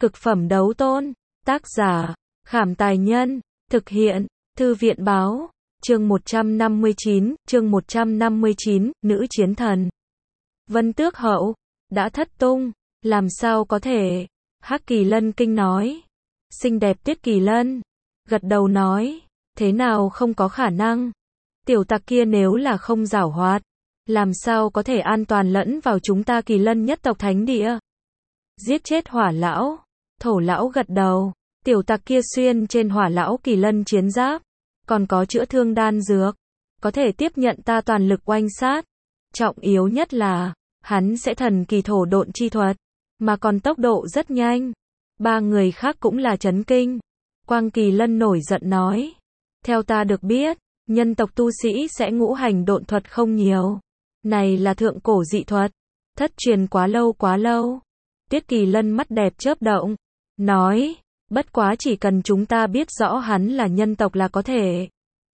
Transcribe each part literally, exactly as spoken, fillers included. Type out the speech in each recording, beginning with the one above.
Cực phẩm đấu tôn. Tác giả, Khảm Tài Nhân. Thực hiện, Thư viện Báo. Chương một trăm năm mươi chín, chương một trăm năm mươi chín, nữ chiến thần. Vân Tước Hậu, đã thất tung, làm sao có thể? Hắc Kỳ Lân kinh nói. Xinh đẹp Tuyết Kỳ Lân, gật đầu nói, thế nào không có khả năng? Tiểu tặc kia nếu là không giảo hoạt, làm sao có thể an toàn lẫn vào chúng ta Kỳ Lân nhất tộc thánh địa? Giết chết Hỏa lão. Thổ lão gật đầu, tiểu tặc kia xuyên trên Hỏa lão Kỳ Lân chiến giáp, còn có chữa thương đan dược, có thể tiếp nhận ta toàn lực oanh sát. Trọng yếu nhất là, hắn sẽ thần kỳ thổ độn chi thuật, mà còn tốc độ rất nhanh. Ba người khác cũng là chấn kinh. Quang Kỳ Lân nổi giận nói, theo ta được biết, nhân tộc tu sĩ sẽ ngũ hành độn thuật không nhiều. Này là thượng cổ dị thuật, thất truyền quá lâu quá lâu. Tuyết Kỳ Lân mắt đẹp chớp động, nói, bất quá chỉ cần chúng ta biết rõ hắn là nhân tộc là có thể.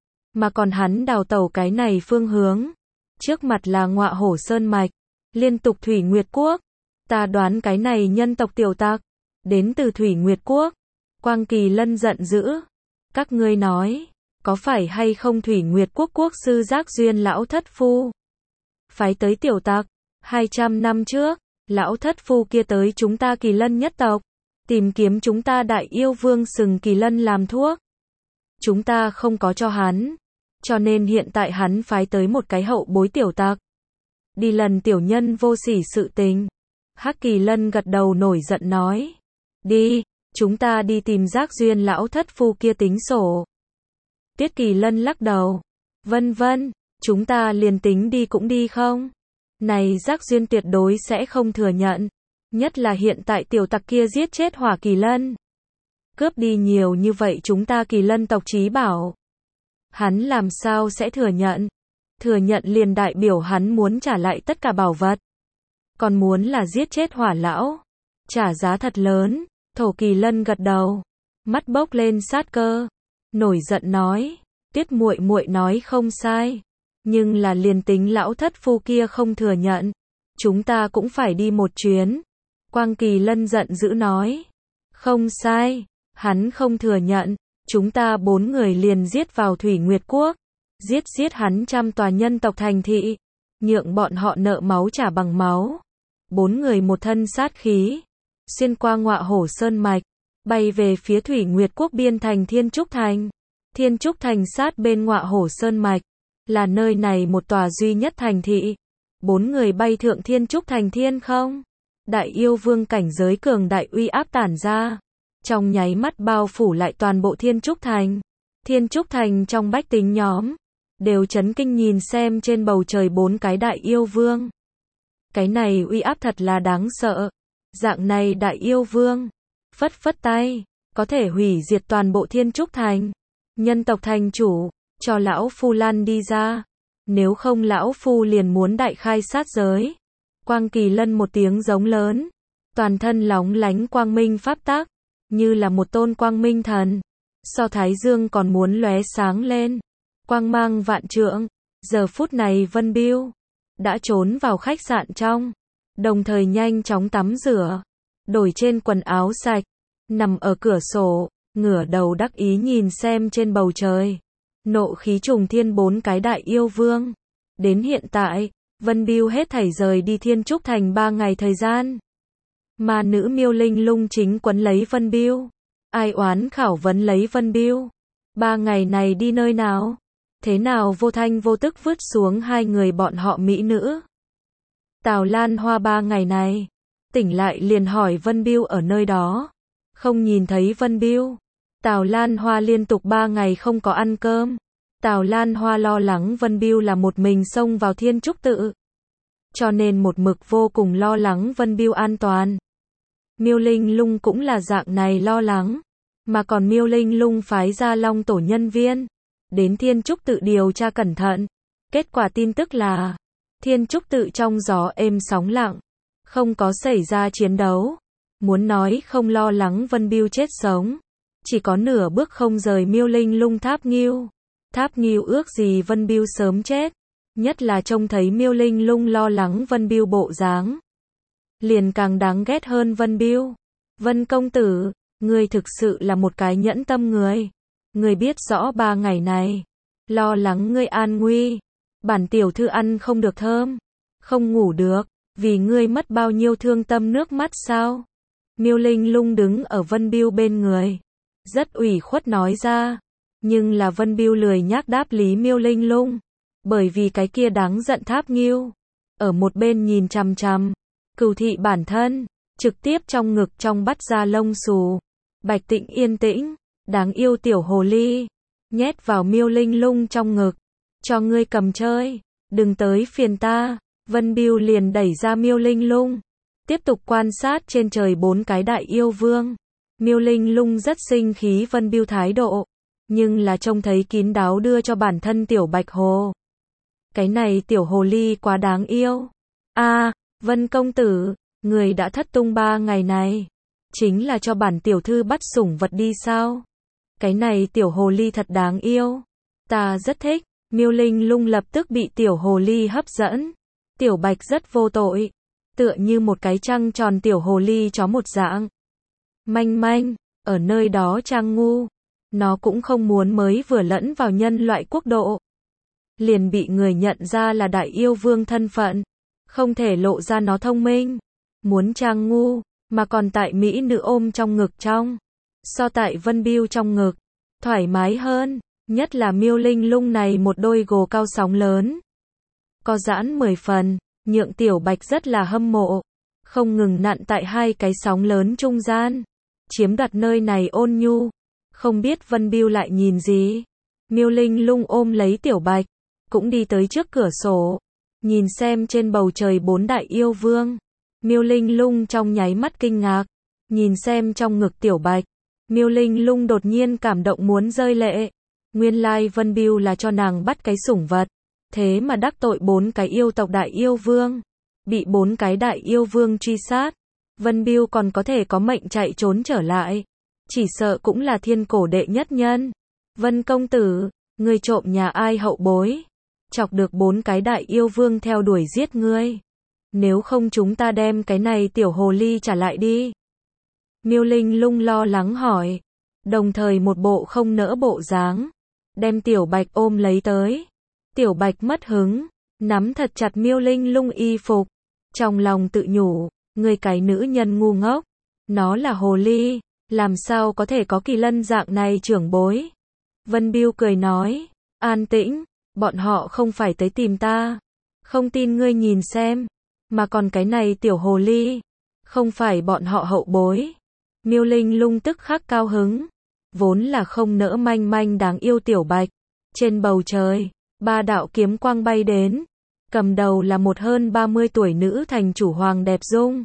Mà còn hắn đào tẩu cái này phương hướng. Trước mặt là Ngọa Hổ Sơn Mạch, liên tục Thủy Nguyệt Quốc. Ta đoán cái này nhân tộc tiểu tặc, đến từ Thủy Nguyệt Quốc. Quang Kỳ Lân giận dữ. Các ngươi nói, có phải hay không Thủy Nguyệt Quốc quốc sư Giác Duyên lão thất phu phái tới tiểu tặc? hai trăm năm trước, lão thất phu kia tới chúng ta Kỳ Lân nhất tộc, tìm kiếm chúng ta Đại Yêu Vương sừng Kỳ Lân làm thuốc. Chúng ta không có cho hắn, cho nên hiện tại hắn phái tới một cái hậu bối tiểu tặc, đi lần tiểu nhân vô sỉ sự tình. Hắc Kỳ Lân gật đầu nổi giận nói, đi, chúng ta đi tìm Giác Duyên lão thất phu kia tính sổ. Tuyết Kỳ Lân lắc đầu, vân vân, chúng ta liền tính đi cũng đi không? Này Giác Duyên tuyệt đối sẽ không thừa nhận, nhất là hiện tại tiểu tặc kia giết chết Hỏa Kỳ Lân, cướp đi nhiều như vậy chúng ta Kỳ Lân tộc chí bảo. Hắn làm sao sẽ thừa nhận? Thừa nhận liền đại biểu hắn muốn trả lại tất cả bảo vật, còn muốn là giết chết Hỏa lão, trả giá thật lớn. Thổ Kỳ Lân gật đầu, mắt bốc lên sát cơ, nổi giận nói, Tuyết muội muội nói không sai, nhưng là liền tính lão thất phu kia không thừa nhận, chúng ta cũng phải đi một chuyến. Quang Kỳ Lân giận dữ nói, không sai, hắn không thừa nhận, chúng ta bốn người liền giết vào Thủy Nguyệt Quốc, giết giết hắn trăm tòa nhân tộc thành thị, nhượng bọn họ nợ máu trả bằng máu. Bốn người một thân sát khí, xuyên qua Ngọa Hổ Sơn Mạch, bay về phía Thủy Nguyệt Quốc biên thành Thiên Trúc Thành. Thiên Trúc Thành sát bên Ngọa Hổ Sơn Mạch, là nơi này một tòa duy nhất thành thị. Bốn người bay thượng Thiên Trúc Thành thiên không. Đại Yêu Vương cảnh giới cường đại uy áp tản ra, trong nháy mắt bao phủ lại toàn bộ Thiên Trúc Thành. Thiên Trúc Thành trong bách tính nhóm, đều chấn kinh nhìn xem trên bầu trời bốn cái Đại Yêu Vương. Cái này uy áp thật là đáng sợ. Dạng này Đại Yêu Vương, phất phất tay, có thể hủy diệt toàn bộ Thiên Trúc Thành. Nhân tộc thành chủ, cho lão phu lăn đi ra, nếu không lão phu liền muốn đại khai sát giới. Quang Kỳ Lân một tiếng giống lớn, toàn thân lóng lánh quang minh pháp tắc, như là một tôn quang minh thần, so thái dương còn muốn lóe sáng lên, quang mang vạn trượng. Giờ phút này Vân Biêu đã trốn vào khách sạn trong, đồng thời nhanh chóng tắm rửa, đổi trên quần áo sạch, nằm ở cửa sổ, ngửa đầu đắc ý nhìn xem trên bầu trời. Nộ khí trùng thiên bốn cái Đại Yêu Vương. Đến hiện tại, Vân Biêu hết thảy rời đi Thiên Trúc Thành ba ngày thời gian. Mà nữ Miêu Linh Lung chính quấn lấy Vân Biêu, ai oán khảo vấn lấy Vân Biêu. Ba ngày này đi nơi nào? Thế nào vô thanh vô tức vứt xuống hai người bọn họ mỹ nữ? Tào Lan Hoa ba ngày này, tỉnh lại liền hỏi Vân Biêu ở nơi đó. Không nhìn thấy Vân Biêu. Tào Lan Hoa liên tục ba ngày không có ăn cơm. Tào Lan Hoa lo lắng Vân Biêu là một mình xông vào Thiên Trúc Tự, cho nên một mực vô cùng lo lắng Vân Biêu an toàn. Miêu Linh Lung cũng là dạng này lo lắng, mà còn Miêu Linh Lung phái ra Long tổ nhân viên đến Thiên Trúc Tự điều tra cẩn thận. Kết quả tin tức là Thiên Trúc Tự trong gió êm sóng lặng, không có xảy ra chiến đấu. Muốn nói không lo lắng Vân Biêu chết sống, chỉ có nửa bước không rời Miêu Linh Lung Tháp Ngưu. Tháp Ngưu ước gì Vân Biêu sớm chết, nhất là trông thấy Miêu Linh Lung lo lắng Vân Biêu bộ dáng, liền càng đáng ghét hơn Vân Biêu. Vân công tử, ngươi thực sự là một cái nhẫn tâm người. Ngươi biết rõ ba ngày này, lo lắng ngươi an nguy. Bản tiểu thư ăn không được thơm, không ngủ được, vì ngươi mất bao nhiêu thương tâm nước mắt sao? Miêu Linh Lung đứng ở Vân Biêu bên người, rất ủy khuất nói ra, nhưng là Vân Biêu lười nhác đáp lý Miêu Linh Lung, bởi vì cái kia đáng giận Tháp Nghiêu ở một bên nhìn chằm chằm, cừu thị bản thân, trực tiếp trong ngực trong bắt ra lông xù. Bạch Tịnh yên tĩnh, đáng yêu tiểu hồ ly, nhét vào Miêu Linh Lung trong ngực, cho ngươi cầm chơi, đừng tới phiền ta. Vân Biêu liền đẩy ra Miêu Linh Lung, tiếp tục quan sát trên trời bốn cái đại yêu vương. Miêu Linh Lung rất sinh khí Vân Biêu thái độ, nhưng là trông thấy kín đáo đưa cho bản thân tiểu bạch hồ. Cái này tiểu hồ ly quá đáng yêu. A, à, Vân công tử, người đã thất tung ba ngày này, chính là cho bản tiểu thư bắt sủng vật đi sao? Cái này tiểu hồ ly thật đáng yêu, ta rất thích. Miêu Linh Lung lập tức bị tiểu hồ ly hấp dẫn. Tiểu bạch rất vô tội, tựa như một cái trăng tròn tiểu hồ ly chó một dạng. Manh manh, ở nơi đó trang ngu, nó cũng không muốn mới vừa lẫn vào nhân loại quốc độ, liền bị người nhận ra là đại yêu vương thân phận, không thể lộ ra nó thông minh, muốn trang ngu, mà còn tại mỹ nữ ôm trong ngực trong, so tại Vân Biêu trong ngực, thoải mái hơn, nhất là Miêu Linh Lung này một đôi gồ cao sóng lớn, có giãn mười phần, nhượng tiểu bạch rất là hâm mộ, không ngừng nặn tại hai cái sóng lớn trung gian, chiếm đoạt nơi này ôn nhu, không biết Vân Biêu lại nhìn gì. Miêu Linh Lung ôm lấy tiểu bạch, cũng đi tới trước cửa sổ, nhìn xem trên bầu trời bốn đại yêu vương. Miêu Linh Lung trong nháy mắt kinh ngạc, nhìn xem trong ngực tiểu bạch, Miêu Linh Lung đột nhiên cảm động muốn rơi lệ. Nguyên lai Vân Biêu là cho nàng bắt cái sủng vật, thế mà đắc tội bốn cái yêu tộc đại yêu vương, bị bốn cái đại yêu vương truy sát. Vân Biêu còn có thể có mệnh chạy trốn trở lại, chỉ sợ cũng là thiên cổ đệ nhất nhân. Vân công tử, ngươi trộm nhà ai hậu bối, chọc được bốn cái đại yêu vương theo đuổi giết ngươi. Nếu không chúng ta đem cái này tiểu hồ ly trả lại đi. Miêu Linh Lung lo lắng hỏi, đồng thời một bộ không nỡ bộ dáng, đem tiểu bạch ôm lấy tới. Tiểu bạch mất hứng, nắm thật chặt Miêu Linh Lung y phục, trong lòng tự nhủ, ngươi cái nữ nhân ngu ngốc, nó là hồ ly, làm sao có thể có Kỳ Lân dạng này trưởng bối. Vân Biêu cười nói, an tĩnh, bọn họ không phải tới tìm ta, không tin ngươi nhìn xem, mà còn cái này tiểu hồ ly, không phải bọn họ hậu bối. Miêu Linh Lung tức khắc cao hứng, vốn là không nỡ manh manh đáng yêu tiểu bạch. Trên bầu trời, ba đạo kiếm quang bay đến, cầm đầu là một hơn ba mươi tuổi nữ thành chủ Hoàng Đẹp Dung.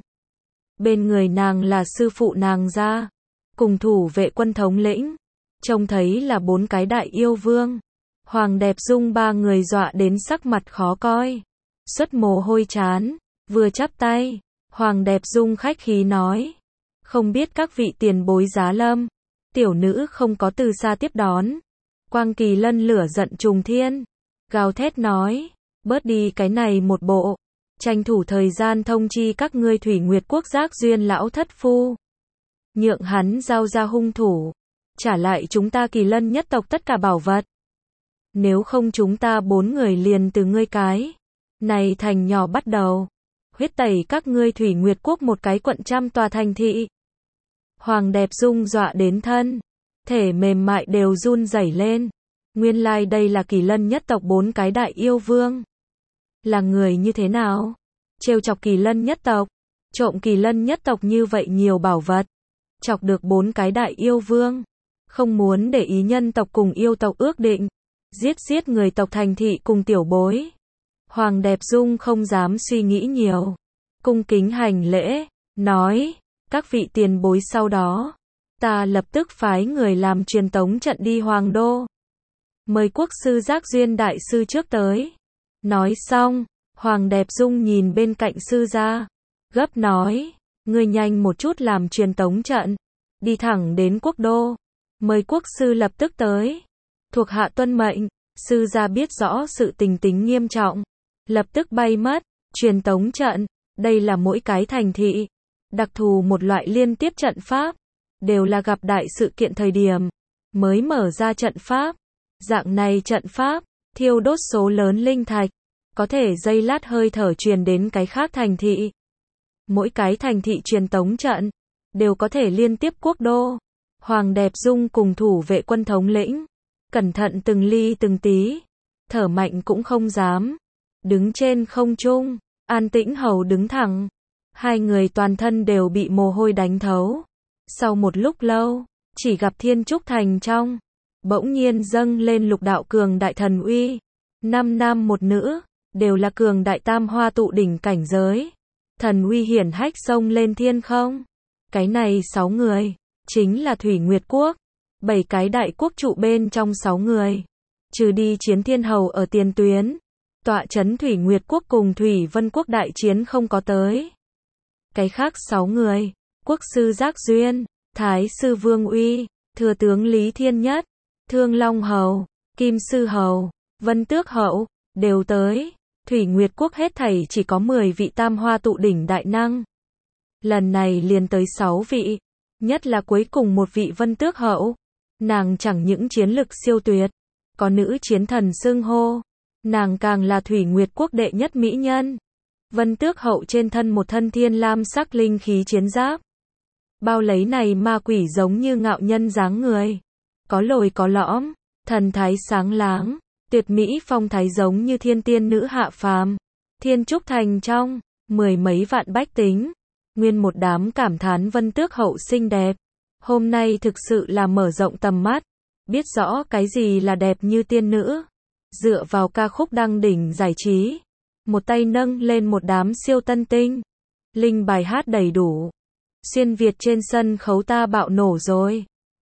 Bên người nàng là sư phụ nàng ra, cùng thủ vệ quân thống lĩnh, trông thấy là bốn cái đại yêu vương. Hoàng Đẹp Dung ba người dọa đến sắc mặt khó coi, xuất mồ hôi chán, vừa chắp tay, Hoàng Đẹp Dung khách khí nói, không biết các vị tiền bối giá lâm. Tiểu nữ không có từ xa tiếp đón. Quang Kỳ Lân lửa giận trùng thiên, gào thét nói, bớt đi cái này một bộ, tranh thủ thời gian thông chi các ngươi Thủy Nguyệt Quốc Giác Duyên lão thất phu, nhượng hắn giao ra hung thủ, trả lại chúng ta Kỳ Lân nhất tộc tất cả bảo vật. Nếu không chúng ta bốn người liền từ ngươi cái này thành nhỏ bắt đầu, huyết tẩy các ngươi Thủy Nguyệt Quốc một cái quận trăm tòa thành thị. Hoàng Đẹp Dung dọa đến thân thể mềm mại đều run rẩy lên. Nguyên lai like đây là Kỳ Lân nhất tộc bốn cái đại yêu vương. Là người như thế nào? Trêu chọc Kỳ Lân nhất tộc, trộm Kỳ Lân nhất tộc như vậy nhiều bảo vật, chọc được bốn cái đại yêu vương, không muốn để ý nhân tộc cùng yêu tộc ước định, giết giết người tộc thành thị cùng tiểu bối. Hoàng Đẹp Dung không dám suy nghĩ nhiều, cung kính hành lễ, nói, các vị tiền bối sau đó, ta lập tức phái người làm truyền tống trận đi Hoàng Đô. Mời quốc sư Giác Duyên đại sư trước tới. Nói xong, Hoàng Đẹp Dung nhìn bên cạnh sư gia, gấp nói, ngươi nhanh một chút làm truyền tống trận, đi thẳng đến quốc đô, mời quốc sư lập tức tới. Thuộc hạ tuân mệnh. Sư gia biết rõ sự tình tính nghiêm trọng, lập tức bay mất. Truyền tống trận, đây là mỗi cái thành thị đặc thù một loại liên tiếp trận pháp, đều là gặp đại sự kiện thời điểm, mới mở ra trận pháp. Dạng này trận pháp, thiêu đốt số lớn linh thạch, có thể giây lát hơi thở truyền đến cái khác thành thị. Mỗi cái thành thị truyền tống trận, đều có thể liên tiếp quốc đô. Hoàng Đẹp Dung cùng thủ vệ quân thống lĩnh, cẩn thận từng ly từng tí, thở mạnh cũng không dám. Đứng trên không trung, An Tĩnh Hầu đứng thẳng, hai người toàn thân đều bị mồ hôi đánh thấu. Sau một lúc lâu, chỉ gặp Thiên Trúc Thành trong, bỗng nhiên dâng lên lục đạo cường đại thần uy. Năm nam một nữ, đều là cường đại tam hoa tụ đỉnh cảnh giới. Thần uy hiển hách xông lên thiên không. Cái này sáu người, chính là Thủy Nguyệt Quốc. Bảy cái đại quốc trụ bên trong sáu người. Trừ đi Chiến Thiên Hầu ở tiền tuyến. Tọa chấn Thủy Nguyệt Quốc cùng Thủy Vân Quốc đại chiến không có tới. Cái khác sáu người, Quốc sư Giác Duyên, Thái sư Vương Uy, Thừa tướng Lý Thiên Nhất, Thương Long Hầu, Kim Sư Hầu, Vân Tước Hậu, đều tới. Thủy Nguyệt Quốc hết thảy chỉ có mười vị tam hoa tụ đỉnh đại năng. Lần này liền tới sáu vị, nhất là cuối cùng một vị Vân Tước Hậu. Nàng chẳng những chiến lực siêu tuyệt, có nữ chiến thần xưng hô. Nàng càng là Thủy Nguyệt Quốc đệ nhất mỹ nhân. Vân Tước Hậu trên thân một thân thiên lam sắc linh khí chiến giáp. Bao lấy này ma quỷ giống như ngạo nhân dáng người. Có lồi có lõm, thần thái sáng láng, tuyệt mỹ phong thái giống như thiên tiên nữ hạ phàm. Thiên Trúc Thành trong, mười mấy vạn bách tính. Nguyên một đám cảm thán Vân Tước Hậu xinh đẹp. Hôm nay thực sự là mở rộng tầm mắt. Biết rõ cái gì là đẹp như tiên nữ. Dựa vào ca khúc đăng đỉnh giải trí. Một tay nâng lên một đám siêu tân tinh. Linh bài hát đầy đủ. Xuyên Việt trên sân khấu ta bạo nổ rồi.